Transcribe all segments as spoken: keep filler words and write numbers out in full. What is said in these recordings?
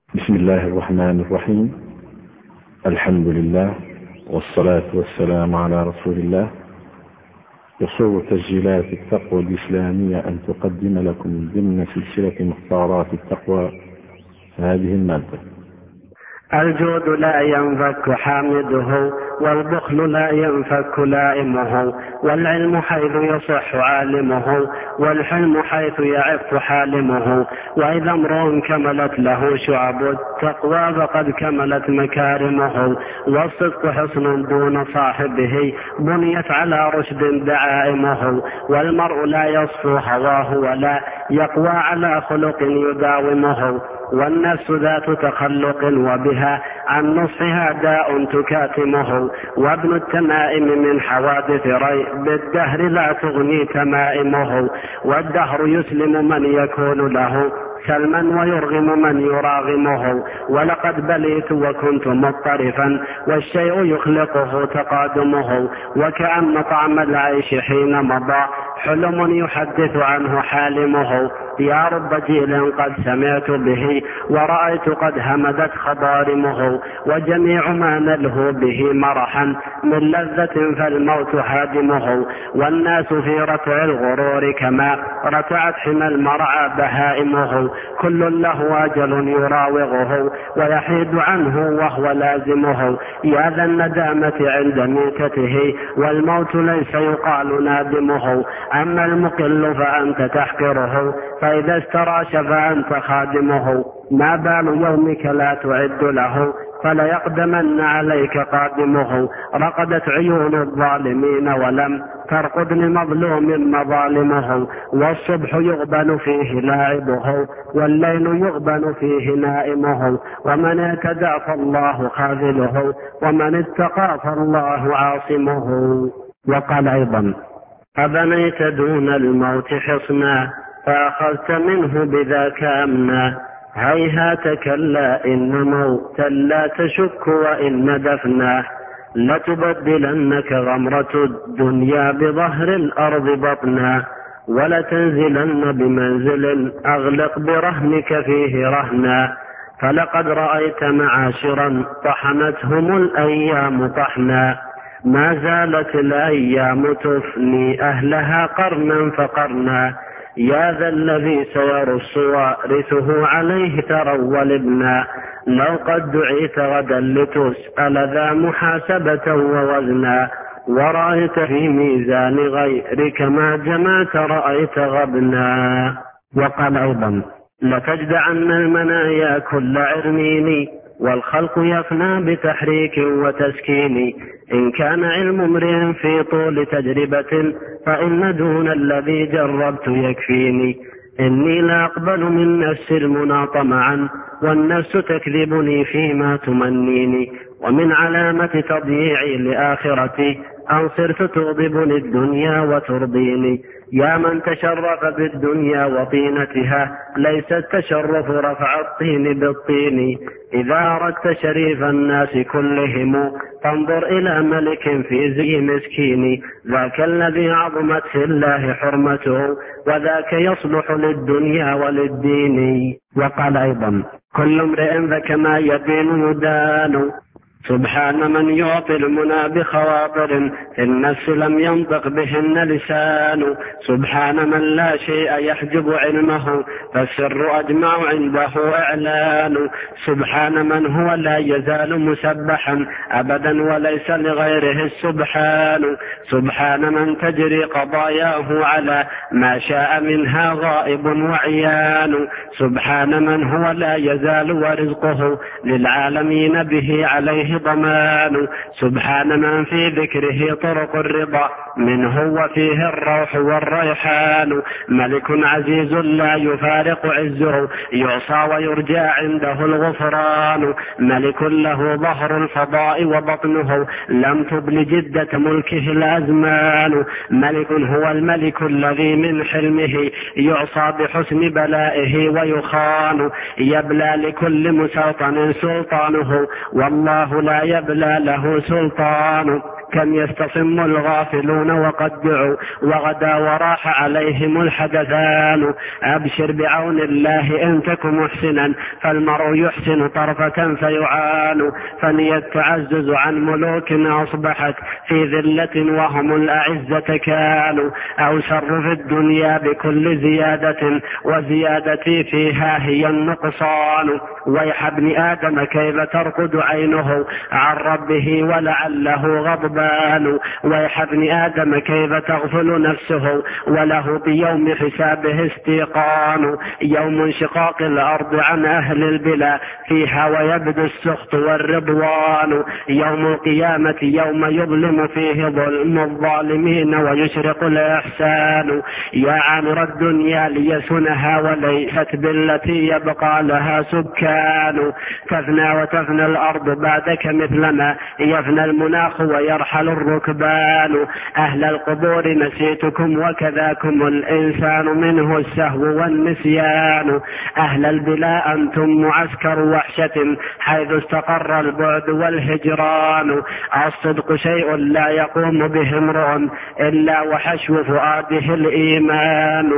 بسم الله الرحمن الرحيم. الحمد لله والصلاة والسلام على رسول الله. يسر تسجيلات التقوى الإسلامية أن تقدم لكم ضمن سلسلة مختارات التقوى هذه المادة. الجود لا ينفك حامده، والبخل لا ينفك لائمه، والعلم حيث يصح عالمه، والحلم حيث يعف حالمه. وإذا امرؤ كملت له شعب التقوى فقد كملت مكارمه، والصدق حصن دون صاحبه بنيت على رشد دعائمه. والمرء لا يصفو هواه ولا يقوى على خلق يداومه، والنفس ذات تخلق وبها عن نصحها داء تكاتمه. وابن التمائم من حوادث ريب الدهر لا تغني تمائمه، والدهر يسلم من يكون له سلما ويرغم من يراغمه. ولقد بليت وكنت مضطرفا والشيء يخلقه تقادمه، وكأن طعم العيش حين مضى حلم يحدث عنه حالمه. يا رب جيل قد سمعت به ورأيت قد همدت خضارمه، وجميع ما نلهو به مرحا من لذة فالموت هادمه. والناس في رتع الغرور كما رتعت حمى المرعى بهائمه، كل له أجل يراوغه ويحيد عنه وهو لازمه. يا ذا الندامة عند ميتته والموت ليس يقال نادمه، أما المقل فأنت تحقره فإذا استراش فأنت خادمه. ما بال يومك لا تعد له فليقدمن عليك قادمه، رقدت عيون الظالمين ولم ترقد لمظلوم مظالمه. والصبح يغبن فيه لاعبه والليل يغبن فيه نائمه، ومن اعتدى فالله خاذله ومن اتقى فالله عاصمه. وقال أيضا: أبنيت دون الموت حصنا فأخذت منه بذاك أمنا، هيهات كلا إن موتا لا تشك وإن دفنا، لتبدلنك غمرة الدنيا بظهر الأرض بطنا، ولتنزلن بمنزل أغلق برهنك فيه رهنا. فلقد رأيت معاشرا طحنتهم الأيام طحنا، ما زالت الأيام تفني أهلها قرنا فقرنا. يا ذا الذي سيرص وارثه عليه ترول ابنا، لو قد دعيت غدا لتسأل ذا محاسبة ووزنا، ورأيت في ميزان غيرك ما جمعت رأيت غبنا. وقال أيضا: لتجدعن المنايا كل عرمين، والخلق يفنى بتحريك وتسكين، إن كان علم امرئ في طول تجربة فإن دون الذي جربت يكفيني. إني لا أقبل من نفس المنى طمعا، والنفس تكذبني فيما تمنيني، ومن علامة تضييعي لآخرتي أن صرت تغضبني الدنيا وترضيني. يا من تشرف بالدنيا وطينتها ليس التشرف رفع الطين بالطين. إذا أردت شريف الناس كلهم فانظر إلى ملك في زي مسكين، ذاك الذي عظمت في الله حرمته وذاك يصلح للدنيا وللدين. وقال أيضا: كل امرئ فكما يدين يدان، سبحان من يعطي المنى بخواطر في النفس لم ينطق بهن لسان، سبحان من لا شيء يحجب علمه فالسر أجمع عنده إعلان، سبحان من هو لا يزال مسبحا أبدا وليس لغيره السبحان، سبحان من تجري قضاياه على ما شاء منها غائب وعيان، سبحان من هو لا يزال ورزقه للعالمين به عليه ضمان، سبحان من في ذكره طرق الرضا منه وفيه الروح والريحان، ملك عزيز لا يفارق عزه يعصى ويرجى عنده الغفران، ملك له ظهر الفضاء وبطنه لم تبل جدة ملكه الأزمان، ملك هو الملك الذي من حلمه يعصى بحسن بلائه ويخان، يبلى لكل مسلطن سلطانه والله لا يبلى له سلطان، كم يستصم الغافلون وقد دعوا وغدا وراح عليهم الحدثان. أبشر بعون الله إن تك محسنا فالمرء يحسن طرفة فيعان. فني التعزز عن ملوك أصبحت في ذلة وهم الأعزة كانوا. أو شر في الدنيا بكل زيادة وزيادتي فيها هي النقصان. ويح ابن آدم كيف ترقد عينه عن ربه ولعله غضبان. ويح ابن آدم كيف تغفل نفسه وله بيوم حسابه استيقان. يوم انشقاق الأرض عن أهل البلا فيها ويبدو السخط والرضوان. يوم القيامة يوم يظلم فيه ظلم الظالمين ويشرق الإحسان. يا عامر الدنيا ليسنها وليست بالتي يبقى لها سكان. تفنى وتفنى الأرض بعدك مثلما يفنى المناخ ويرحل الركبان. أهل القبور نسيتكم وكذاكم الإنسان منه السهو والنسيان. أهل البلاء أنتم معسكر وحشة حيث استقر البعد والهجران. الصدق شيء لا يقوم به امرؤ إلا وحشو فؤاده الإيمان.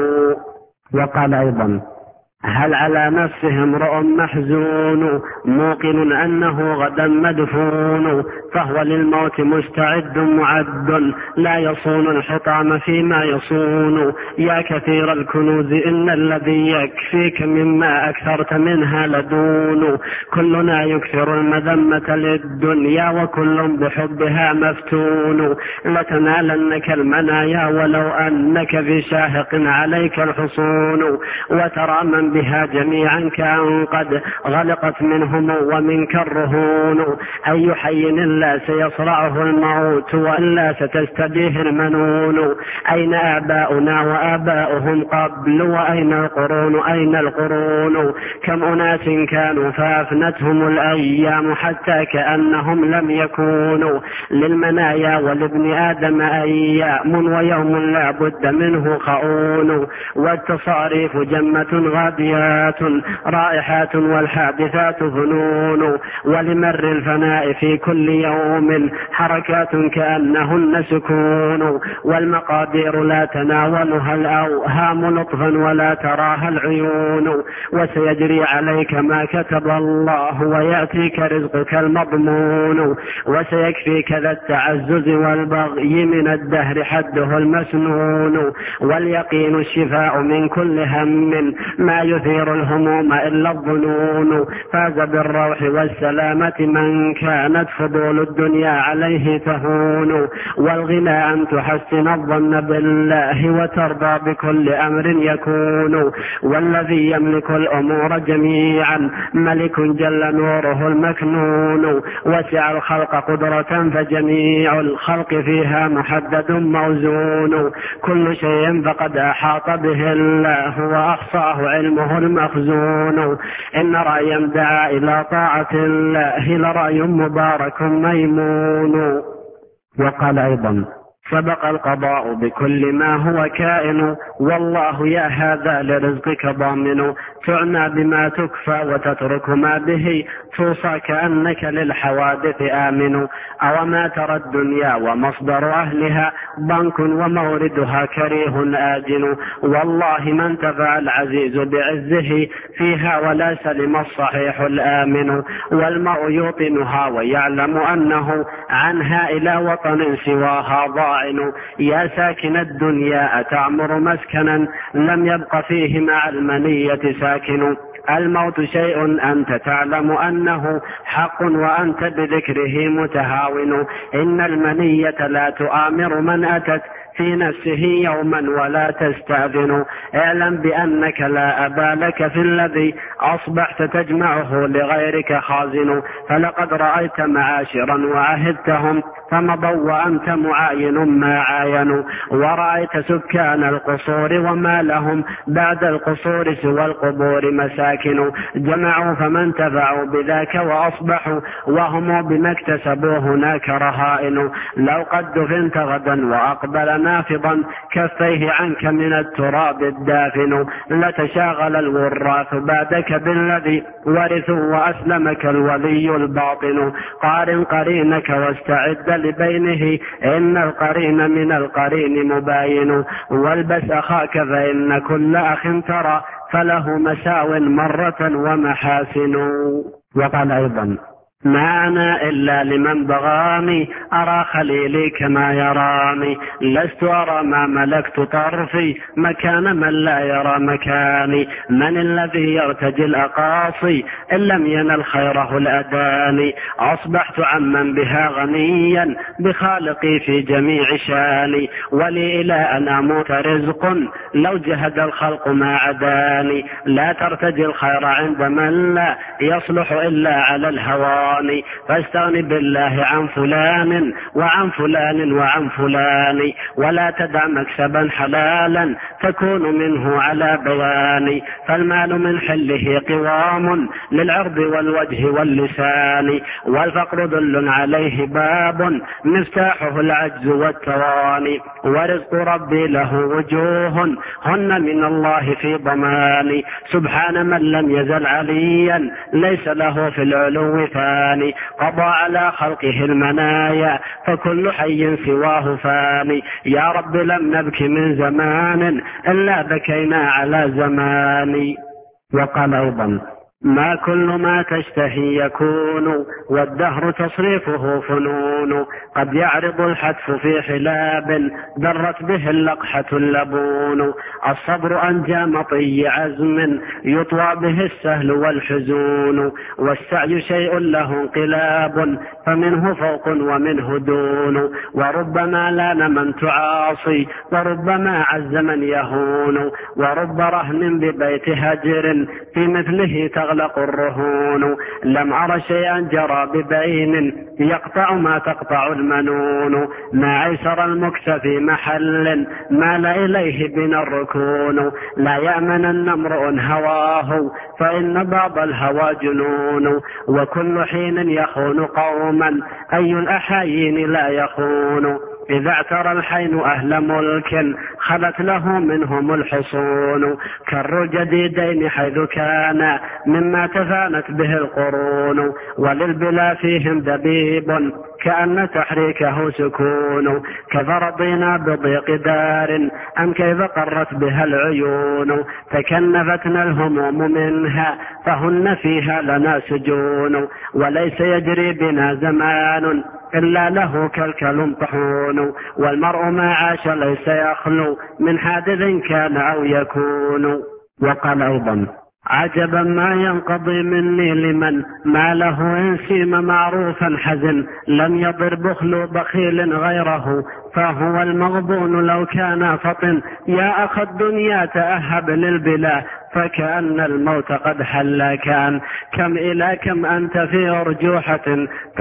وقال أيضا هل على نفسه امرؤ محزون موقن أنه غدا مدفون. فهو للموت مستعد معد لا يصون الحطام فيما يصون. يا كثير الكنوز إن الذي يكفيك مما أكثرت منها لدون. كلنا يكثر المذمة للدنيا وكل بحبها مفتون. لتنالنك المنايا ولو أنك في شاهق عليك الحصون. وترى من بها جميعا كان قد غلقت منهم ومنك الرهون. أي حي إلا سيصرعه الموت وإلا ستستديه المنون. أين آباؤنا وآباؤهم قبل وأين القرون أين القرون. كم أناس كانوا فأفنتهم الأيام حتى كأنهم لم يكونوا. للمنايا ولابن آدم أيام ويوم لا بد منه خؤون. والتصاريف جمة غادية رائحات والحادثات فنون. ولمر الفناء في كل يوم حركات كأنهن سكون. والمقادير لا تناولها الأوهام لطفا ولا تراها العيون. وسيجري عليك ما كتب الله ويأتيك رزقك المضمون. وسيكفيك ذا التعزز والبغي من الدهر حده المسنون. واليقين الشفاء من كل هم ما يثير الهموم إلا الظنون. فاز بالروح والسلامة من كانت فضول الدنيا عليه تهون. والغنى أن تحسن الظن بالله وترضى بكل أمر يكون. والذي يملك الأمور جميعا ملك جل نوره المكنون. وسع الخلق قدرة فجميع الخلق فيها محدد موزون. كل شيء فقد أحاط به الله وأحصاه علمه المخزون. إن رأيا دعا إلى طاعة الله لرأي مبارك ميمون. وقال أيضا سبق القضاء بكل ما هو كائن والله يا هذا لرزقك ضامن. تعنى بما تكفى وتترك ما به توصى كأنك للحوادث آمن. أو ما ترى الدنيا ومصدر أهلها ضنك وموردها كريه آجن. والله ما انتفع العزيز بعزه فيها ولا سلم الصحيح الآمن. والمرء يوطنها ويعلم أنه عنها إلى وطن سواها ضاعن. يا ساكن الدنيا أتعمر مسكنا لم يبق فيه مع المنية ساكن. الموت شيء أنت تعلم أنه حق وأنت بذكره متهاون. إن المنية لا تؤامر من أتت في نفسه يوما ولا تستأذن. اعلم بأنك لا أبا لك في الذي أصبحت تجمعه لغيرك خازن. فلقد رأيت معاشرا وعهدتهم فمضوا وأنت معاين ما عاينوا. ورأيت سكان القصور وما لهم بعد القصور سوى القبور مساكن. جمعوا فما انتفعوا بذاك وأصبحوا وهم بما اكتسبوا هناك رهائن. لو قد دفنت غدا وأقبل نافضا كفيه عنك من التراب الدافن لتشاغل الوراث بعدك بالذي ورثوا وأسلمك الولي الباطن قارن قرينك واستعد لبينه إن القرين من القرين مباين والبس أخاك فإن كل أخ ترى فله مساو مرة ومحاسن. وقال أيضا ما أنا إلا لمن بغاني أرى خليلي كما يراني لست أرى ما ملكت طرفي مكان من لا يرى مكاني من الذي يرتجي الأقاصي إن لم ينل خيره الأداني أصبحت عمن بها غنيا بخالقي في جميع شاني ولي إلى أن أموت رزق لو جهد الخلق ما عداني لا ترتجي الخير عند من لا يصلح إلا على الهوى فاستغن بالله عن فلان وعن فلان وعن فلان ولا تدع مكسبا حلالا تكون منه على بيان فالمال من حله قوام للعرض والوجه واللسان والفقر ذل عليه باب مفتاحه العجز والتواني ورزق ربي له وجوه هن من الله في ضمان سبحان من لم يزل عليا ليس له في العلو ثاني قضى على خلقه المنايا فكل حي سواه فاني يا رب لم نبك من زمان إلا بكينا على زمان. وقال أيضا ما كل ما تشتهي يكون والدهر تصريفه فنون قد يعرض الحتف في حلاب درت به اللقحة اللبون الصبر أنجى مطي عزم يطوى به السهل والحزون والسعي شيء له انقلاب فمنه فوق ومنه دون وربما لان من تعاصي وربما عز من يهون ورب رهن ببيت هجر في مثله تغلق الرهون لم أر شيئا جرى ببين يقطع ما تقطع المنون ما عيسر المكس في محل مال إليه بنا الركون لا يأمن امرؤ هواه فإن بعض الهوى جنون وكل حين يخون قوما أي الأحايين لا يخون إذا اعترى الحين أهل ملك خلت له منهم الحصون كر الجديدين حيث كان مما تفانت به القرون وللبلا فيهم دبيب كأن تحريكه سكون كفرضنا بضيق دار أم كيف قرت بها العيون تكنفتنا الهموم منها فهن فيها لنا سجون وليس يجري بنا زمان إلا له كالكل طحون والمرء ما عاش ليس يخلو من حادث كان أو يكون. وقال أيضا عجبا ما ينقضي مني لمن ما له إن سيم معروفا حزن لم يضر بخل بخيل غيره فهو المغبون لو كان فطن يا أخ الدنيا تأهب للبلا فكأن الموت قد حل كان كم إلى كم أنت في أرجوحة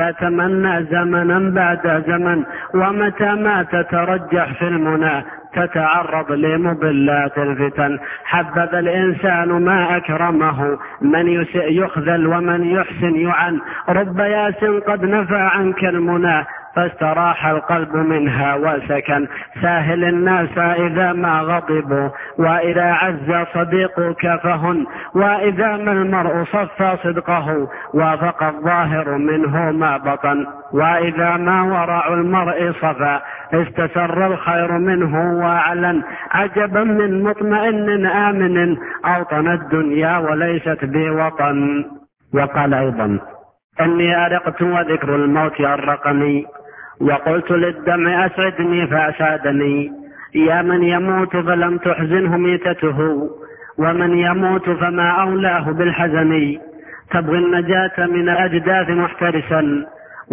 تتمنى زمنا بعد زمن ومتى ما تترجح في المنى تتعرض لمضلات الفتن حبذا الإنسان ما أكرمه من يسئ يخذل ومن يحسن يعن رب ياس قد نفى عنك المنى فاستراح القلب منها وسكن ساهل الناس إذا ما غضبوا وإذا عز صديقك فهن وإذا ما المرء صفى صدقه وافق الظاهر منه ما بطن وإذا ما ورع المرء صفى استسر الخير منه وأعلن عجبا من مطمئن آمن أوطن الدنيا وليست بوطن. وقال أيضا أني أرقت وذكر الموت أرقني وقلت للدمع أسعدني فأسعدني يا من يموت فلم تحزنه ميتته ومن يموت فما أولاه بالحزن تبغي النجاة من الأجداث محترسا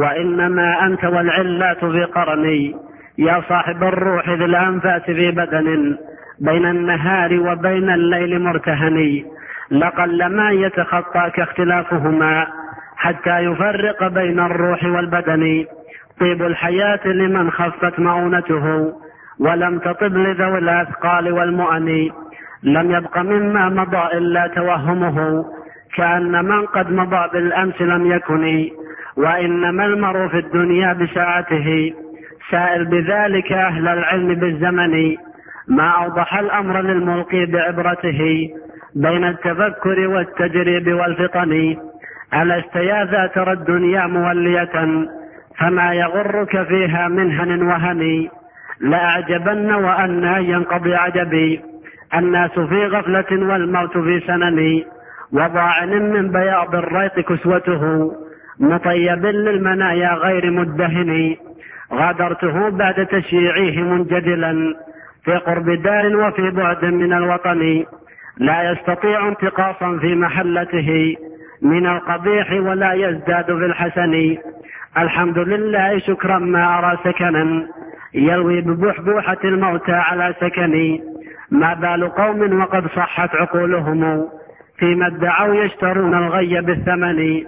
وإنما أنت والعلات في قرني يا صاحب الروح ذي الأنفاس في بدن بين النهار وبين الليل مرتهني لقل ما يتخطاك اختلافهما حتى يفرق بين الروح والبدن طيب الحياة لمن خفت مؤونته ولم تطب لذوي الأثقال والمؤن لم يبق مما مضى إلا توهمه كأن من قد مضى بالأمس لم يكن وإنما المرء في الدنيا بساعته سائل بذلك أهل العلم بالزمن، ما أوضح الأمر للملقي بعبرته بين التفكر والتجريب والفطن. ألست يا ذا ترى الدنيا مولية، فما يغرك فيها من هن وهن. لأعجبن وأن ينقضي عجبي، الناس في غفلة والموت في سنن. وضاعن من بياض الريط كسوته، مطيب للمنايا غير مدهن. غادرته بعد تشييعه منجدلا، في قرب دار وفي بعد من الوطن. لا يستطيع انتقاصا في محلته من القبيح، ولا يزداد في الحسن. الحمد لله شكرا ما أرى سكنا، يلوي ببحبوحة الموتى على سكني. ما بال قوم وقد صحت عقولهم، فيما ادعوا يشترون الغي بالثمن.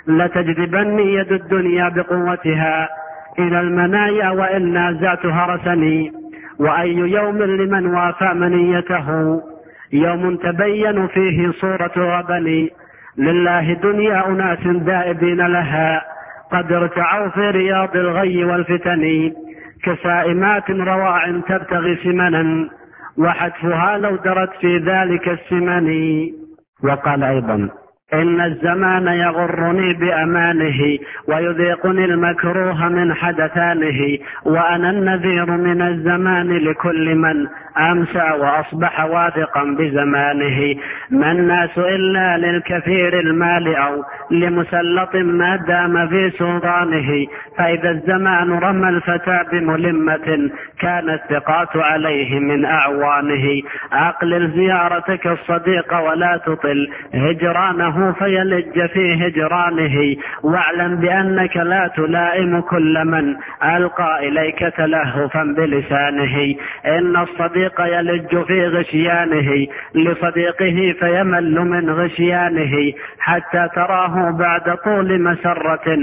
لتجذبني يد الدنيا بقوتها إلى المنايا، وإن نازعتها رسني. وأي يوم لمن وافى منيته، يوم تبين فيه صورة غبني. لله دنيا أناس دائبين لها، قد ارتعوا في رياض الغي والفتن. كسائمات رواع تبتغي سمنا، وحتفها لو درت في ذلك السمن. وقال أيضا: إن الزمان يغرني بأمانه، ويذيقني المكروه من حدثانه. وأنا النذير من الزمان لكل من أمسى وأصبح واثقا بزمانه. ما الناس إلا للكثير المال أو لمسلط ما دام في سلطانه. فإذا الزمان رمى الفتى بملمة، كان الثقات عليه من أعوانه. أقلل زيارتك الصديق ولا تطل هجرانه، فيلج في هجرانه. واعلم بأنك لا تلائم كل من ألقى إليك تلهفا بلسانه. إن الصديق يلج في غشيانه لصديقه، فيمل من غشيانه. حتى تراه بعد طول مسرة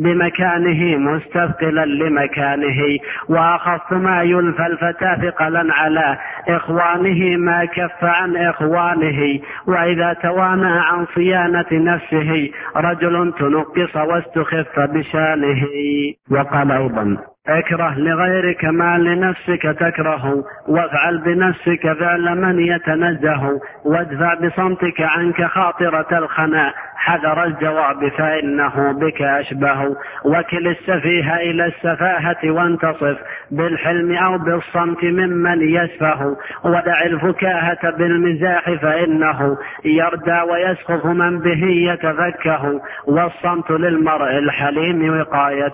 بمكانه مستثقلا لمكانه. وأخف ما يلفى الفتى ثقلا على إخوانه، ما كف عن إخوانه. وإذا توانى عن صيانة نفسه، رجل تنقص واستخف بشانه. وقال أيضا: اكره لغيرك ما لنفسك تكره، وافعل بنفسك فعل من يتنزه. وادفع بصمتك عنك خاطرة الخناء، حذر الجواب فإنه بك أشبه. وكل السفيه إلى السفاهة، وانتصف بالحلم أو بالصمت ممن يسفه. ودع الفكاهة بالمزاح، فإنه يردى ويسخف من به يتفكه. والصمت للمرء الحليم وقاية،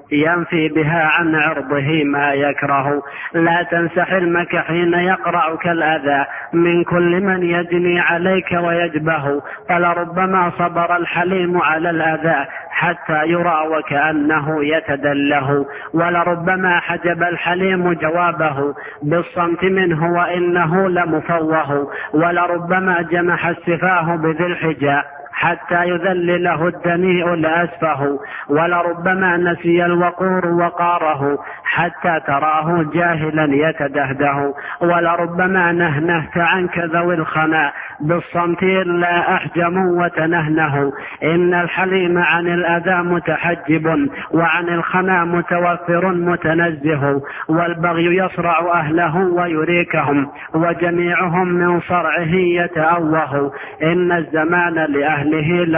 ينفي بها عن عرضه ما يكره. لا تنس حلمك حين يقرعك الأذى من كل من يجني عليك ويجبه. فلربما صبر الحليم على الأذى حتى يرى وكأنه يتدله. ولربما حجب الحليم جوابه بالصمت منه وإنه لمفوه. ولربما جمح السفاه بذي الحجى حتى يذلله الدنيء لأسفه. ولربما نسي الوقور وقاره حتى تراه جاهلا يتدهده. ولربما نهنهت عنك ذوي الخنا بالصمت إلا أحجموا وتنهنه. إن الحليم عن الأذى متحجب، وعن الخنا متوفر متنزه. والبغي يصرع أهله ويريكهم، وجميعهم من صرعه يتأوه. إن الزمان لأهله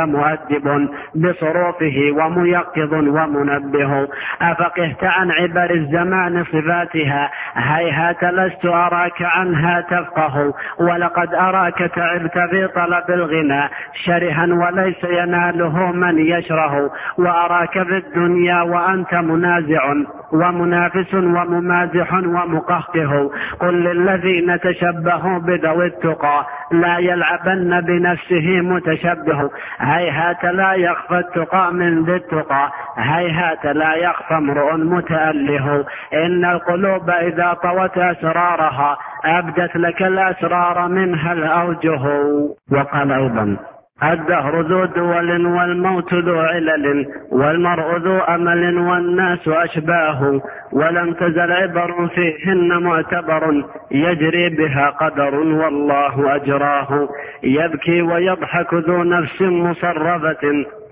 لمؤدب بصروفه، وميقظ ومنبه. أفقهت عن عبر الزمان صفاتها، هيهات لست أراك عنها تفقه. ولقد أراك تعبت في طلب الغنى شرها، وليس يناله من يشره. وأراك في الدنيا وأنت منازع ومنافس وممازح ومقهقه. قل للذين تشبهوا بذوي التقى، لا يلعبن بنفسه متشبه. هيهات لا يخفى التقى من ذي التقى، هيهات لا يخفى امرؤ متأله. إن القلوب إذا طوت أسرارها، أبدت لك الأسرار منها الأوجه. وقال أيضا: الدهر ذو دول، والموت ذو علل، والمرء ذو أمل، والناس أشباه. ولم تزل عبر فيهن معتبر، يجري بها قدر والله أجراه. يبكي ويضحك ذو نفس مصرفة،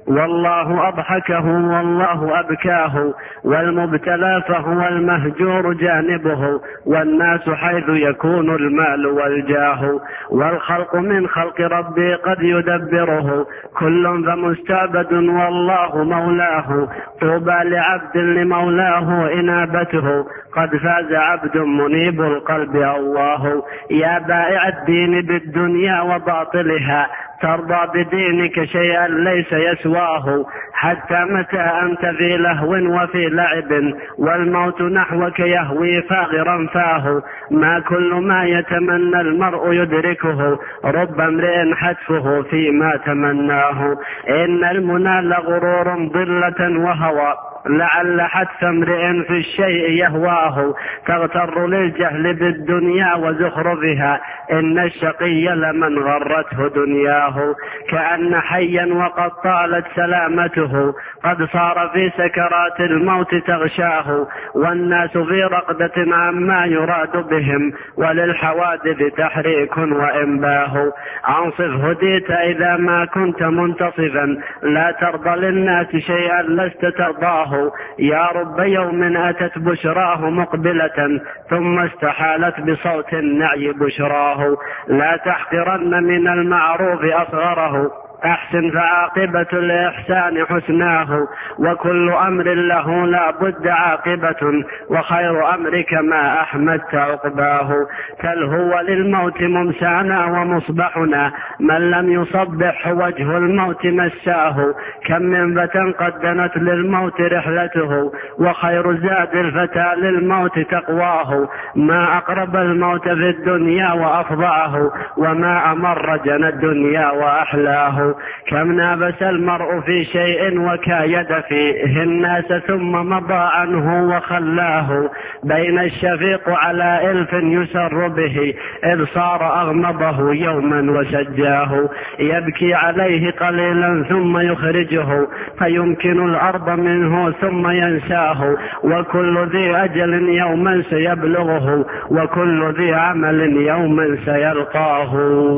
والله أضحكه والله أبكاه، والمبتلى فهو المهجور جانبه، والناس حيث يكون المال والجاه، والخلق من خلق ربي قد يدبره، كل فمستعبد والله مولاه، طوبى لعبد لمولاه إنابته، قد فاز عبد منيب القلب الله. يا بائع الدين بالدنيا وباطلها، ترضى بدينك شيئا ليس يسواه، حتى متى أنت في لهو وفي لعب، والموت نحوك يهوي فاغرا فاه، ما كل ما يتمنى المرء يدركه، رب امرئ حتفه فيما تمناه، إن المنى لغرور ضلة وهوى، لعل حتف امرئ في الشيء يهواه، تغتر للجهل بالدنيا وزخرفها، إن الشقي لمن غرته دنياه، كأن حيا وقد طالت سلامته، قد صار في سكرات الموت تغشاه، والناس في رقدة عما يراد بهم، وللحوادث تحريك وإنباه، أنصف هديت إذا ما كنت منتصفا، لا ترضى للناس شيئا لست ترضاه، يا رب يوم أتت بشراه مقبلة، ثم استحالت بصوت النعي بشراه، لا تحقرن من المعروف أصغره، أحسن فعاقبة الإحسان حسناه، وكل أمر له لا بد عاقبة، وخير أمرك ما أحمدت عقباه، تلهو للموت ممسانا ومصبحنا، من لم يصبح وجه الموت مساه، كم من فتى قد دنت للموت رحلته، وخير زاد الفتى للموت تقواه، ما أقرب الموت في الدنيا وأفضعه، وما أمر جنى الدنيا وأحلاه، كم نابس المرء في شيء وكايد فيه الناس ثم مضى عنه وخلاه، بين الشفيق على إلف يسر به، إذ صار أغمضه يوما وسجاه، يبكي عليه قليلا ثم يخرجه، فيمكن الأرض منه ثم ينساه، وكل ذي أجل يوما سيبلغه، وكل ذي عمل يوما سيلقاه.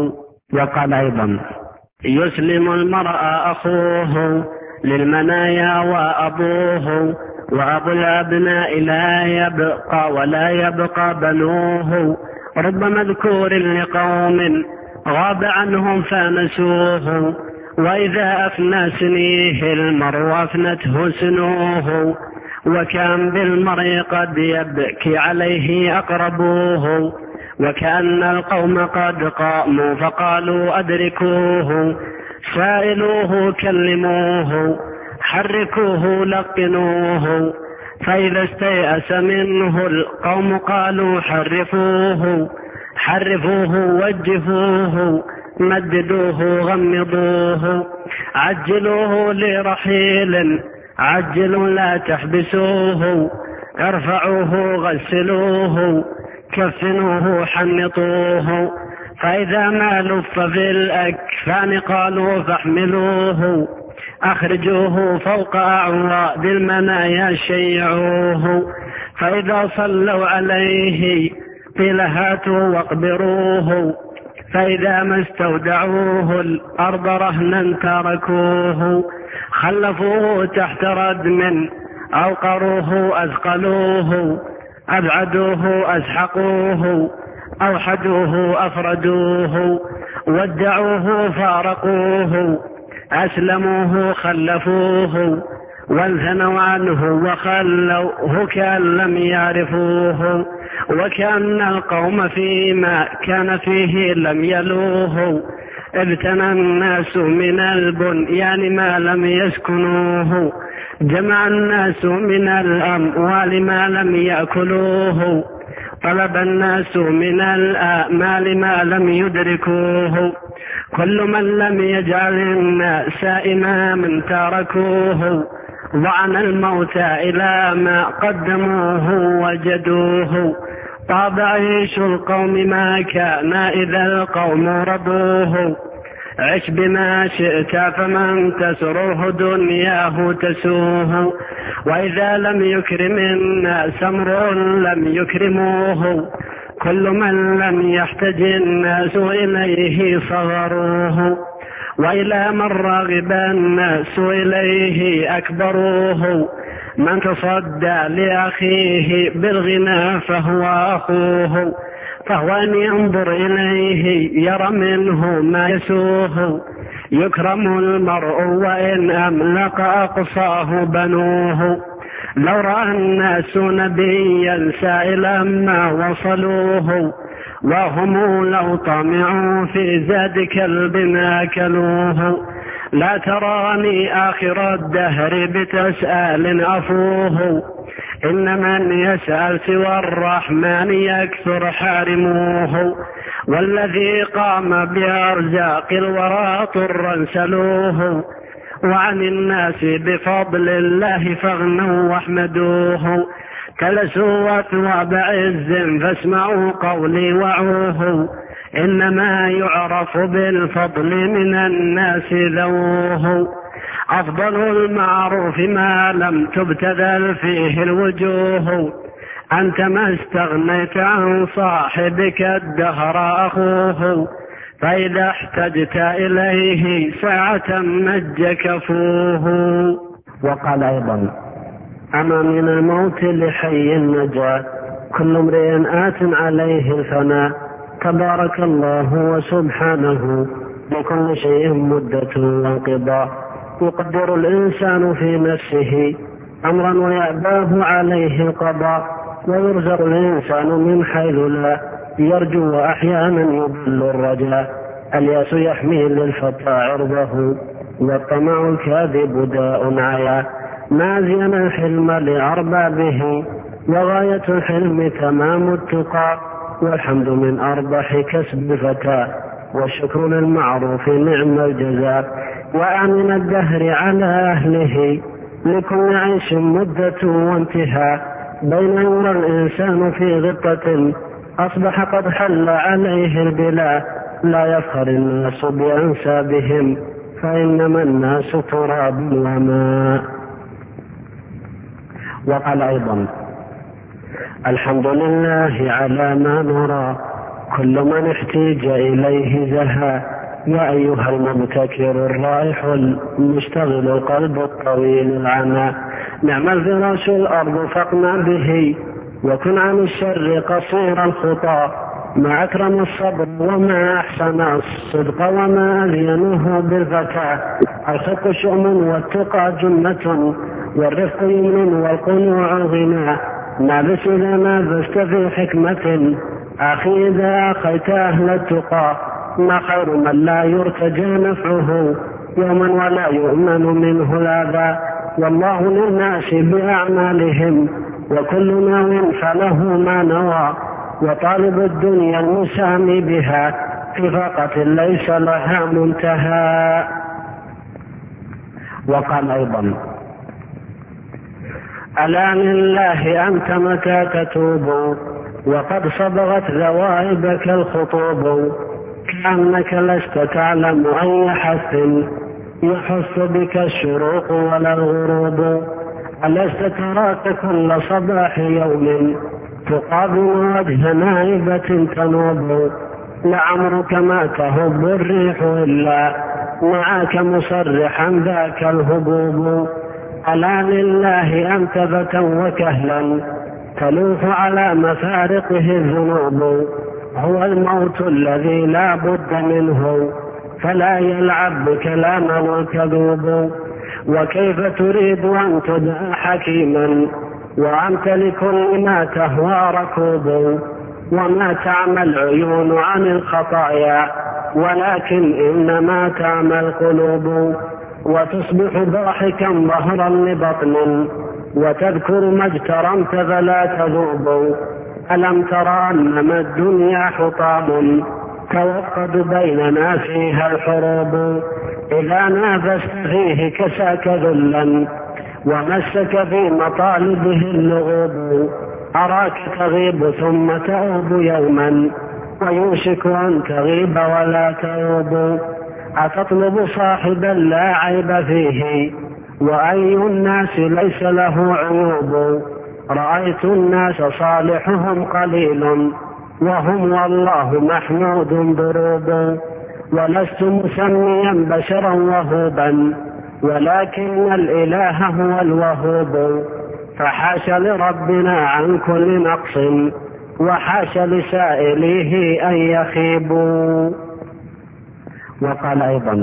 وقال أيضا: يسلم المرء أخوه للمنايا وأبوه، وأبو الأبناء لا يبقى ولا يبقى بنوه، رب مذكور لقوم غاب عنهم فنسوه، وإذا أفنى سنيه المرء أفنته سنوه، وكان بالمرء قد يبكي عليه أقربوه، وكأن القوم قد قاموا فقالوا أدركوه، سائلوه كلموه حركوه لقنوه، فإذا استيأس منه القوم قالوا حرفوه، حرفوه وجفوه مددوه غمضوه، عجلوه لرحيل عجلوا لا تحبسوه، ارفعوه غسلوه كفنوه حنطوه، فإذا ما لف في الأكفان قالوا فاحملوه، أخرجوه فوق أعواد المنايا شيعوه، فإذا صلوا عليه قيل هاتوا واقبروه، فإذا ما استودعوه الأرض رهنا تركوه، خلفوه تحت ردم أوقروه أثقلوه، أبعدوه أزحقوه، أوحدوه أفردوه، ودعوه فارقوه، أسلموه خلفوه، وانثنوا عنه وخلوه كأن لم يعرفوه، وكأن القوم فيما كان فيه لم يلوه، ابتنى الناس من البنيان ما لم يسكنوه، جمع الناس من الأموال ما لم يأكلوه، طلب الناس من الآمال ما لم يدركوه، كل من لم يجعل الناس إماما تركوه، ضعن الموت إلى ما قدموه وجدوه، طاب عيش القوم ما كان إذا القوم رضوه، عش بما شئت فمن تسره دنياه تسوه، وإذا لم يكرم الناس امرؤ لم يكرموه، كل من لم يحتج الناس إليه صغروه، وإلى من رغب الناس إليه أكبروه، من تصدى لأخيه بالغنى فهو أخوه، فهو أن ينظر إليه يرى منه ما يسوه، يكرم المرء وإن أملق أقصاه بنوه، لو رأى الناس نبيا سائلا ما وصلوه، وهم لو طمعوا في زاد كلب أكلوه، لا تراني آخر الدهر بتسأل أفوه، إن من يسأل سوى الرحمن يكثر حارموه، والذي قام بأرزاق الورى طرا سلوه، وعن الناس بفضل الله فاغنوا واحمدوه، كلسوا أثواب عز فاسمعوا قولي وعوه، إنما يعرف بالفضل من الناس ذووه، أفضل المعروف ما لم تبتذل فيه الوجوه، أنت ما استغنيت عن صاحبك الدهر أخوه، فإذا احتجت إليه ساعة مج كفوه. وقال أيضا: أما من الموت لحي النجاة، كل امرئ آت عليه الفناء، تبارك الله وسبحانه لكل شيء مدة وانقضاء، يقدر الإنسان في نفسه أمرا ويأباه عليه القضاء، ويرزق الإنسان من حيث لا يرجو وأحيانا يضل الرجاء، الياس يحمي للفتى عرضه، والطمع الكاذب داء عيا، ما زين الحلم لأربابه، وغاية الحلم تمام التقى، والحمد من أربح كسب فتى، والشكر للمعروف نعم الجزاء، وأمن الدهر على أهله، لكل عيش مدة وانتهاء، بين يرى الإنسان في غبطة أصبح قد حل عليه البلاء، لا يفخر الناس بأنسابهم، فإنما الناس تراب وماء. وقال أيضا: الحمد لله على ما نرى، كل من احتيج إليه زهى، يا أيها المبتكر الرائح المشتغل القلب الطويل العنى، نعم الفراش الأرض فاقنع به، وكن عن الشر قصير الخطى، ما أكرم الصبر وما أحسن الصدق وما ألينه بالذكاء، الخلق شؤم والتقى جنة، والرفق يمن والقنوع غنى، نابس إذا نابست في حكمة، أخي إذا أخيت أهل التقى، ما خير من لا يرتجى نفعه يوما ولا يؤمن منه الأذى، والله للناس بأعمالهم، وكل ناو فله ما نوى، وطالب الدنيا المسامي بها في فاقة ليس لها منتهى. وقال أيضا: ألا لله أنت متى تتوب، وقد صبغت ذوائبك الخطوب، كأنك لست تعلم أي حث يحس بك الشروق ولا الغروب، ألست تراك كل صباح يوم تقابل وجه نائبة تنوب، لعمرك ما تهب الريح إلا معك مصرحا ذاك الهبوب، ألا لله أنت فتى وكهلا تلوح على مفارقه الذنوب، هو الموت الذي لا بد منه، فلا يلعب بكلاما وكذوب، وكيف تريد أن تدعى حكيما وأنت لكل ما تهوى ركوب، وما تعمى العيون عن الخطايا ولكن إنما تعمى القلوب، وتصبح ضاحكا ظهرا لبطن وتذكر ما اجترمت فلا تذوب، ألم ترى أنما الدنيا حطام توقد بيننا فيها الحروب، إذا نافست فيه كساك ذلا ومسك في مطالبه اللغوب، أراك تغيب ثم تعود يوما ويوشك أن تغيب ولا تعود، أتطلب صاحبا لا عيب فيه وأي الناس ليس له عيوب، رأيت الناس صالحهم قليل وهم والله محمود ضروب، ولست مسميا بشرا وهوبا ولكن الإله هو الوهوب فحاش لربنا عن كل نقص وحاش لسائليه أن يخيبوا. وقال أيضا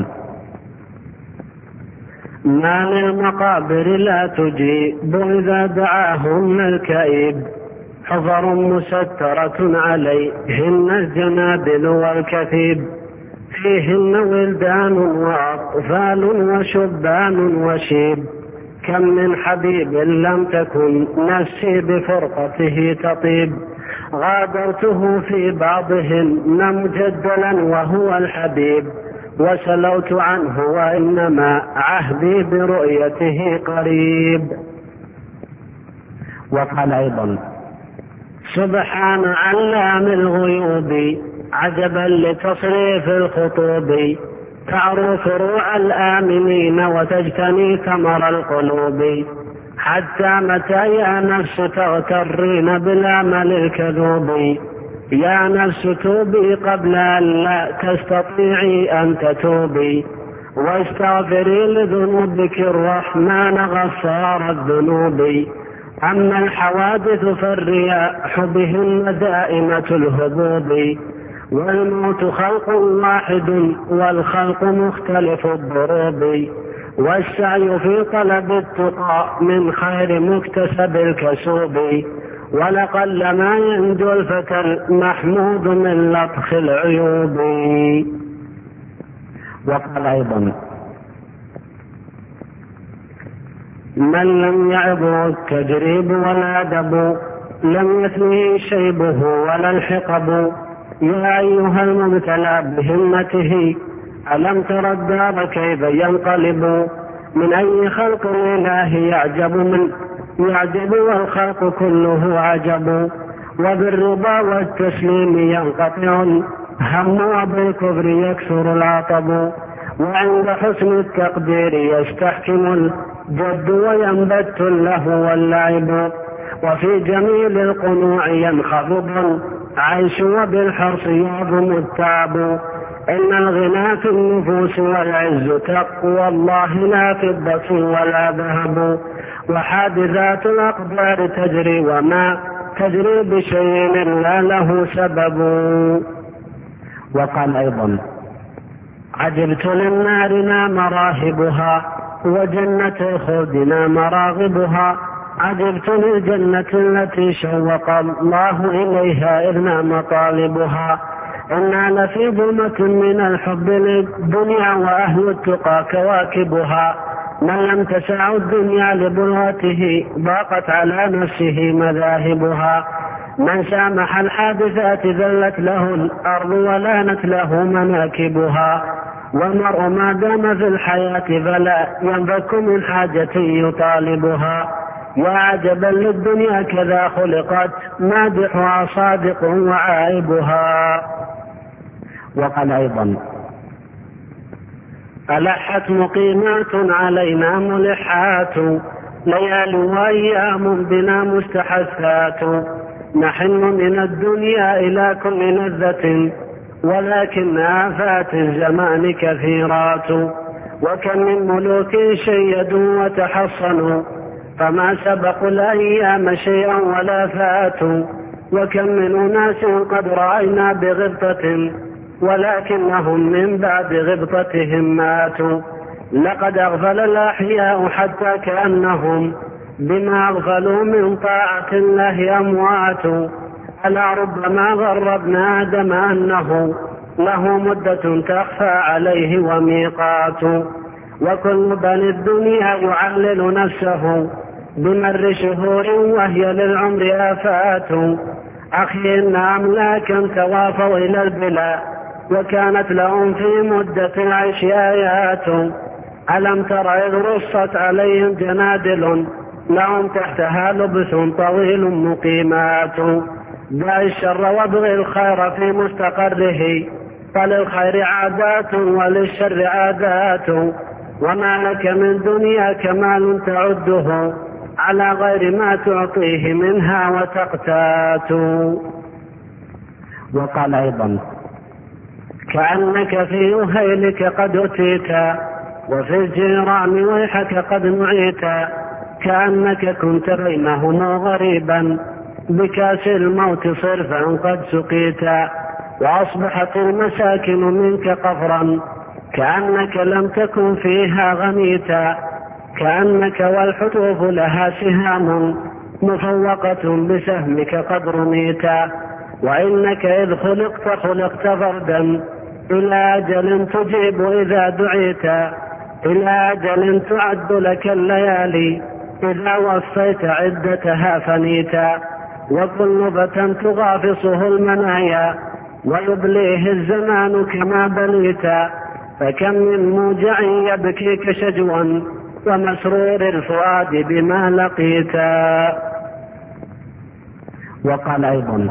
ما للمقابر لا تجيب إذا دعاهن الكئيب حفر مسترة عليهن الجنابل والكثيب فيهن ولدان وأطفال وشبان وشيب كم من حبيب لم تكن نفسي بفرقته تطيب غادرته في بعضهن مجدلا وهو الحبيب وسلوت عنه وإنما عهدي برؤيته قريب. وقال أيضا سبحان علام الغيوب عجبا لتصريف الخطوب تعرو فروع الآمنين وتجتني ثمر القلوب حتى متى يا نفس تغترين بالعمل الكذوب يا نفس توبي قبل أن لا تستطيعي أن تتوبي واستغفري لذنوبك الرحمن غفار الذنوب أما الحوادث فالرياح بهن دائمة الهبوب والموت خلق واحد والخلق مختلف الضروب والسعي في طلب التقى من خير مكتسب الكسوب ولقل ما ينجو الفتى المحمود من لطخ العيوب. وقال أيضا من لم يعظه التجريب والأدب لم يثنيه شيبه ولا الحقب يا أيها المبتلى بهمته ألم تر الدار كيف ينقلب من أي خلق الإله يعجب من يعجب والخلق كله عجب وبالرضا والتسليم ينقطع الهم وبالكفر يكثر العطب وعند حسن التقدير يستحكم الجد وينبت له واللعب وفي جميل القنوع ينخفض العيش وبالحرص يعظم التعب إن الغنى في النفوس والعز تقوى الله لا فضة ولا ذهب وحادثات الأقدار تجري وما تجري بشيء إلا له سبب. وقال أيضا عجبت للنار مراهبها وجنة خلدنا مراغبها عجبت للجنة التي شوق الله إليها إذنا مطالبها إنا لفي ظلمة من الحب للدنيا وأهل التقى كواكبها من لم تسع الدنيا لبلغته ضاقت على نفسه مذاهبها من سامح الحادثات ذلت له الأرض ولانت له مناكبها والمرء ما دام في الحياة فلا ينفك من حاجة يطالبها وعجبا للدنيا كذا خلقت مادحها صادق وعائبها. وقال أيضا ألحت مقيمات علينا ملحات ليال وأيام بنا مستحثات نحن من الدنيا إلى كل لذة ولكن آفات الزمان كثيرات وكم من ملوك شيدوا وتحصنوا فما سبقوا الأيام شيئا ولا فاتوا وكم من أناس قد رأينا بغبطة ولكنهم من بعد غبطتهم ماتوا لقد أغفل الأحياء حتى كأنهم بما أغفلوا من طاعة الله أموات ألا ربما غربنا آدم أنه له مدة تخفى عليه وميقات وكل بني الدنيا يعلل نفسه بمر شهور وهي للعمر آفات أخي إن أملاكا توافوا إلى البلا وكانت لهم في مدة العيش آيات ألم تر إذ رصت عليهم جنادل لهم تحتها لبس طويل مقيمات دع الشر وابغ الخير في مستقره فللخير عادات وللشر عادات وما لك من دنيا كمال تعده على غير ما تعطيه منها وتقتات. وقال أيضا كأنك في أهيلك قد أتيت وفي الجيران ويحك قد نعيت كأنك كنت بينهم غريبا بكاس الموت صرفا قد سقيت وأصبحت المساكن منك قفرا كأنك لم تكن فيها غنيتا كأنك والحتوف لها سهام مفوقة بسهمك قد رميتا وإنك إذ خلقت خلقت فردا إلى أجل تجيب إذا دعيت إلى أجل تعد لك الليالي إذا وفيت عدتها فنيتا وكل فتى تغافصه المنايا ويبليه الزمان كما بليتا فكم من موجع يبكيك شجوا ومسرور الفؤاد بما لقيتا. وقال أيضا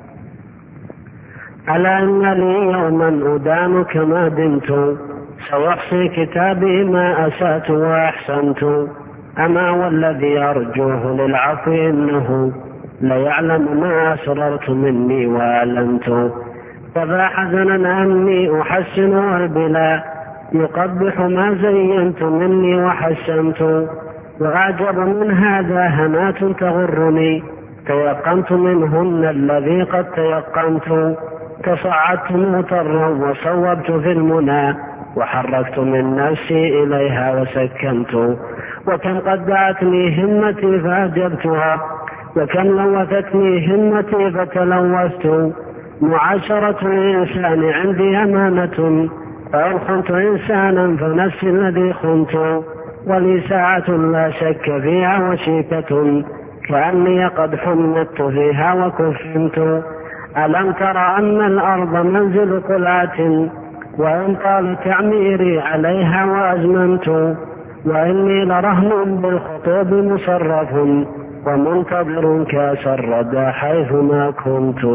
ألا إن لي يوما أدان كما دمت سيحصي كتابي ما أسأت وأحسنت أما والذي أرجوه للعفو إنه ليعلم ما أسررت مني وأعلنت فذا حزنا أني أحسن والبلا يقبح ما زينت مني وحسنت وأعجب من هذا هنات تغرني تيقنت منهن الذي قد تيقنت تصعدت مغترا وصوبت في المنى وحركت من نفسي إليها وسكنت وكم قد دعتني همتي فأجبتها وكم لوثتني همتي فتلوثت معاشرة الإنسان عندي أمانة فإن خنت إنسانا فنفسي الذي خنت ولي ساعة لا شك فيها وشيكة كأني قد حملت فيها وكفنت ألم تر أن الأرض منزل قلعة وإن طال تعميري عليها وأزمنت وإني لرهن بالخطوب مصرف ومنتظر كاس الردى حيث ما كنت.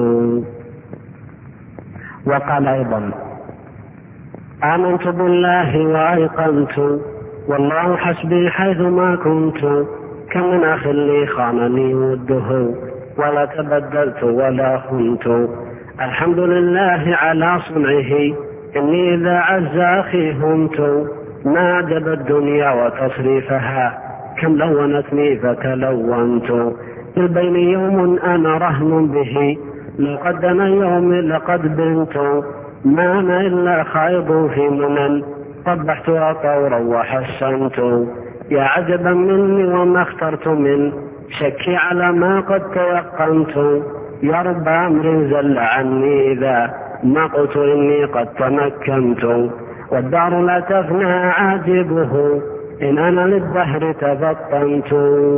وقال أيضا آمنت بالله وأيقنت والله حسبي حيث ما كنت كم من أخ لي خانني وده ولا تبدلت ولا خنت الحمد لله على صنعه إني إذا عز أخي همت ما عجب الدنيا وتصريفها كم لونتني فتلونت البين يوم أنا رهن به لقد أنا يوم لقد بنت ما أنا إلا خائض في منن قبحتها طورا وحسنت يا عجبا مني وما اخترت من شكي على ما قد تيقنت يا رب أمر زل عني إذا ما قلت إني قد تمكنت والدار لا تفنى عاجبه إن أنا للدهر تفطنت.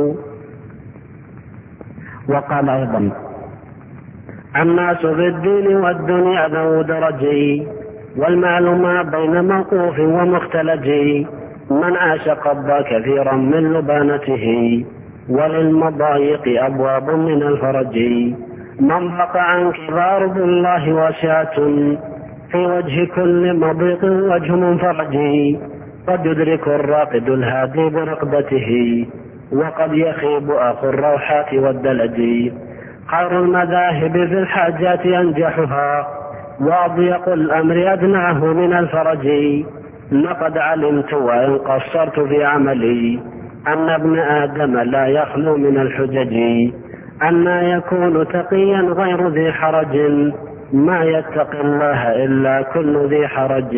وقال أيضا الناس في الدين والدنيا ذو درجي والمال ما بين موقوف ومختلجي من عاش قضى كثيرا من لبانته وللمضايق أبواب من الفرج من ضاق عنك ضارب الله واسعة في وجه كل مضيق وجه منفرج قد يدرك الراقد الهادي برقبته وقد يخيب أخو الروحات والدلج خير المذاهب في الحاجات أنجحها وأضيق الأمر أدناه من الفرج لقد علمت وإن قصرت في عملي أن ابن آدم لا يخلو من الحجج أن يكون تقيا غير ذي حرج ما يتقي الله إلا كل ذي حرج.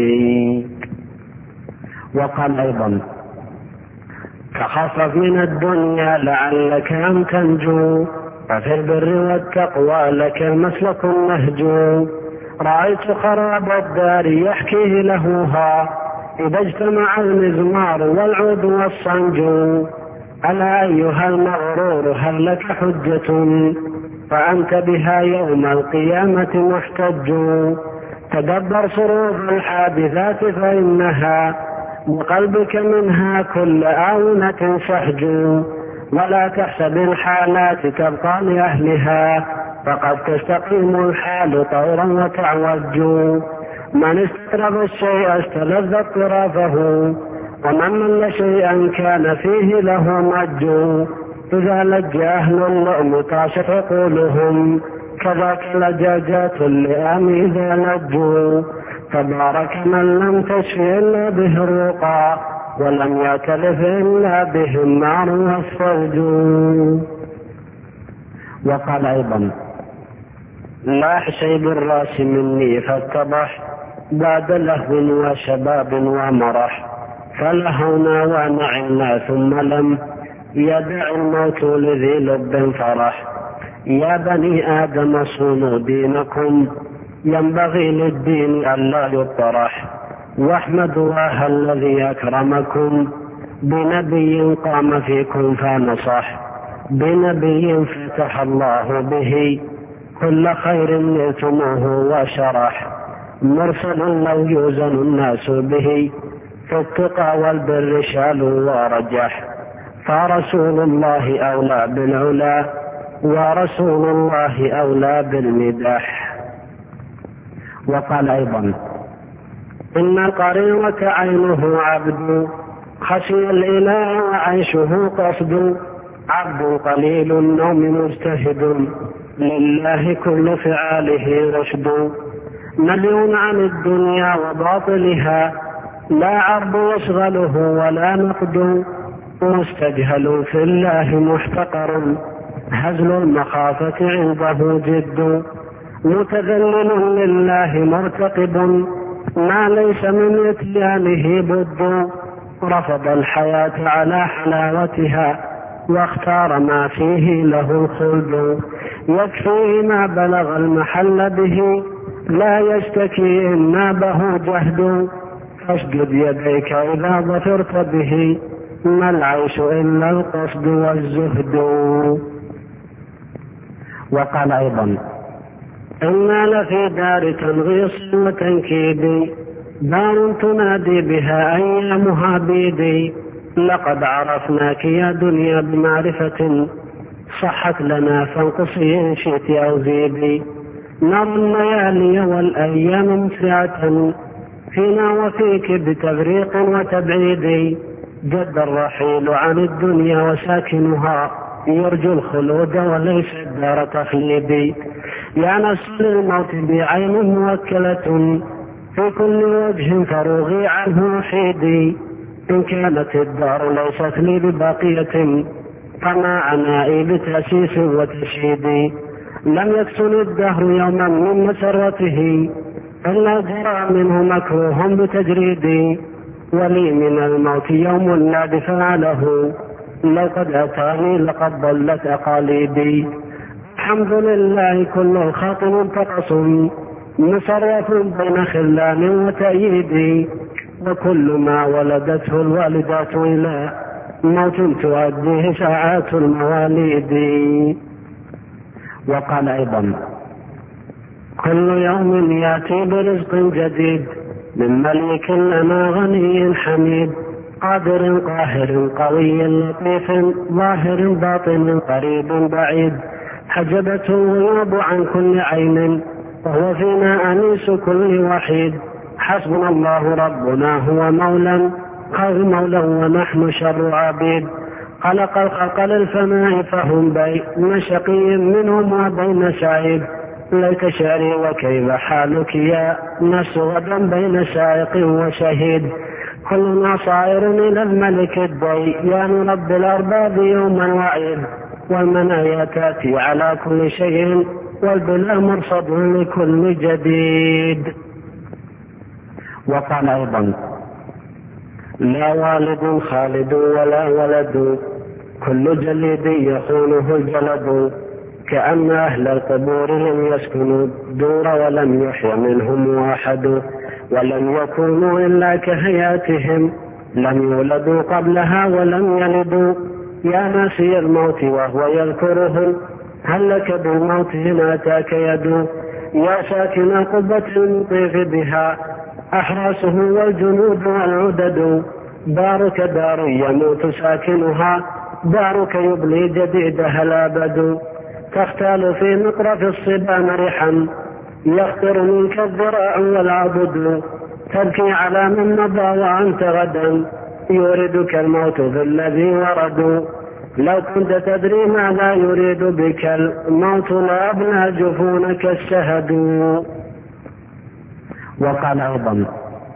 وقال أيضا تخفف من الدنيا لعلك أن تنجو ففي البر والتقوى لك مسلك مهجو رأيت خراب الدار يحكيه لهوها إذا اجتمع المزمار والعود والصنج ألا أيها المغرور هل لك حجة فأنت بها يوم القيامة محتج تدبر صروف الحادثات فإنها بقلبك منها كل آونة سهج ولا تحسب الحالات تبقى لأهلها فقد تستقيم الحال طورا وتعوج من استقرب الشيء استلذ اضطرافه ومن مل شيئا كان فيه له مج إذا لج أهل اللؤم طاشت عقولهم كذاك لجاجات اللئام إذا لجوا تبارك من لم تشف إلا به الرقى ولم يأتلف إلا به النار والثلج. وقال أيضا: لا شيب الراس مني فاتضح بعد لهو وشباب ومرح، فلهونا ونعمنا ثم لم يدع الموت لذي لب فرح. يا بني آدم صونوا دينكم ينبغي للدين ألا يطرح، واحمدوا الله الذي أكرمكم بنبي قام فيكم فنصح، بنبي فتح الله به كل خير نلتموه وشرح، مرسل لو يوزن الناس به في التقى والبر شالوا ورجح، فرسول الله أولى بالعلا ورسول الله أولى بالمدح. وقال أيضا: إن القريرة عينه عبد خشي الإله وعيشه قصد، عبد قليل النوم مجتهد لله كل فعاله رشد، مليون عن الدنيا وباطلها لا عرض يشغله ولا نقد، مستجهل في الله محتقر هزل المخافة عنده جد، متذلل لله مرتقب ما ليس من اتيانه بد، رفض الحياة على حلاوتها واختار ما فيه له الخلد، يكفيه ما بلغ المحل به لا يشتكي إن نابه جهد، فاشدد يديك إذا ظفرت به ما العيش إلا القصد والزهد. وقال أيضا: إنا لفي دار تنغيص وتنكيد دار تنادي بها أيامها بيدي، لقد عرفناك يا دنيا بمعرفة صحت لنا فانقصي إن شئت أو زيدي، نرى الليالي والأيام مسرعة فينا وفيك بتفريق وتبعيد، جد الرحيل عن الدنيا وساكنها يرجو الخلود وليس الدار تخليدي، يا نفس للموت بعين موكلة في كل وجه فروغي عنه وحيدي، إن كانت الدار ليست لي بباقية فما عنائي بتأسيس وتشييد، لم يكسن الدهر يوما من مسرته إلا جرى منه مكروه بتجريدي، ولي من الموت يوم لا دفاع له لو قد أتاني لقد ضلت أقاليدي، الحمد لله كل الخلق منتقص مصرف بين خلان وتأييد، وكل ما ولدته الوالدات إلى موت تؤديه ساعات المواليد. وقال أيضا: كل يوم يأتي برزق جديد من ملك لنا غني حميد، قادر قاهر قوي لطيف ظاهر باطن قريب بعيد، حجبته الغيوب عن كل عين وهو فينا أنيس كل وحيد، حسبنا الله ربنا هو مولا خير مولا ونحن شر عبيد، خلق الخلق للفناء فهم بين شقي منهم وبين سعيد، لك شعري وكيف حالك يا نفس غدا بين سائق وشهيد، كلنا صائر إلى الملك الديان رب الأرباب يوما وعيد، والمنايا تأتي على كل شيء والبلاء مرصد لكل جديد. وقال أيضا: لا والد خالد ولا ولد كل جليد يخونه الجلد، كأن أهل القبور لم يسكنوا الدور ولم يحي منهم واحد، ولم يكونوا إلا كهياتهم لم يولدوا قبلها ولم يلدوا، يا ناسي الموت وهو يذكرهم هل لك بالموت إن أتاك يد، يا ساكن قبة المطيف بها أحراسه والجنود والعدد، دارك دار يموت ساكنها دارك يبلي جديدها الأبد، تختال في مقرف الصبا مرحا يخطر منك الذراع والعضد، تبكي على من مضى وأنت غدا يوردك الموت في الذي ورد، لو كنت تدري ما لا يريد بك الموت لأبنى جفونك الشهد. وقال أيضا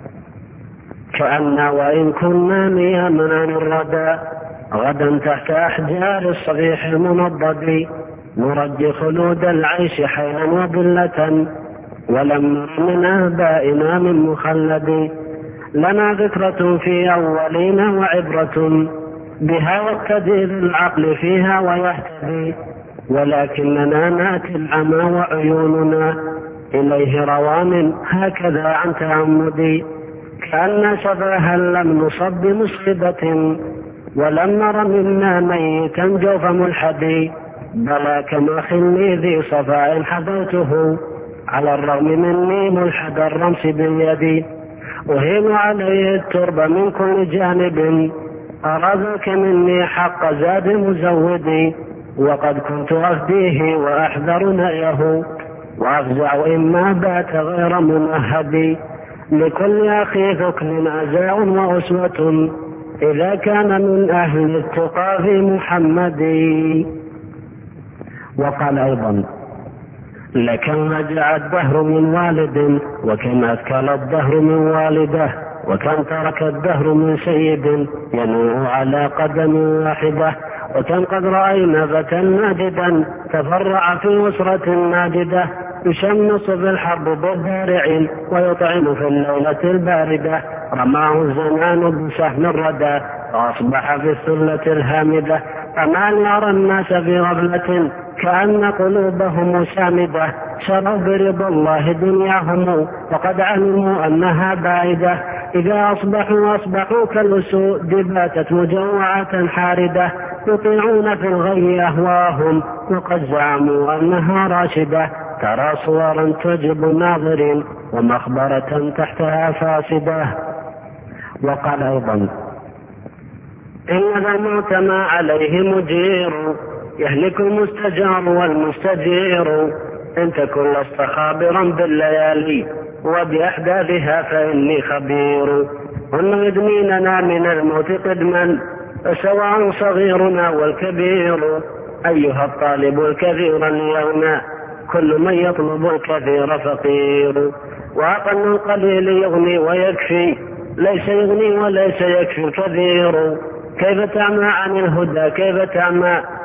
كأن وإن كنا نياما عن الردى غدا تحت أحجار الصبيح المنضد نرجي خلود العيش حيلا وذلة ولم نر من آبائنا من مخلد لنا ذكرة في أولين وعبرة بها يقتدي العقل فيها ويهتدي ولكننا ناتي العمى وعيوننا إليه روان هكذا عن تعمدي كأن شباها لم نصب بمصيبة ولم نر منا ميتا جوف ملحدي بلى كما خلي ذي صفاء حذوته على الرغم مني ملحد الرمس باليد أهين عليه الترب من كل جانب أرادك مني حق زاد مزودي وقد كنت أفديه وأحذر نأيه وأفزع إما بات غير ممهدي لكل أخي ذكر أزاع وأسوة إذا كان من أهل التقى في محمد. وقال أيضا لكم رجع الدهر من والد وكم أثكل الدهر من والده وكم ترك الدهر من سيد ينوء على قدم واحدة وكم قد رأينا فتى ناجدا تفرع في أسرة ناجدة يشمس بالحرب بالدارع ويطعم في الليلة الباردة رماه الزمان بسهم الردى وأصبح في الثلة الهامدة فما يرى الناس في غفلة كأن قلوبهم سامدة شروا برضا الله دنياهم وقد علموا أنها بعيدة إذا أصبحوا أصبحوا كالأسود باتت مجوعة حاردة يطيعون في الغي أهواهم وقد زعموا أنها راشدة ترى صورا تعجب الناظرين ومخبرة تحتها فاسدة. وقال أيضا إن ذا الموت ما عليه مجير يهلك المستجار والمستجير إن تكن لست خابرا بالليالي وبأحداثها فإني خبير هن يدنيننا من الموت قدما فسواء صغيرنا والكبير أيها الطالب الكثير اليوم كل من يطلب الكثير فقير وأقل القليل يغني ويكفي ليس يغني وليس يكفي الكثير كيف تعمى عن الهدى كيف تعمى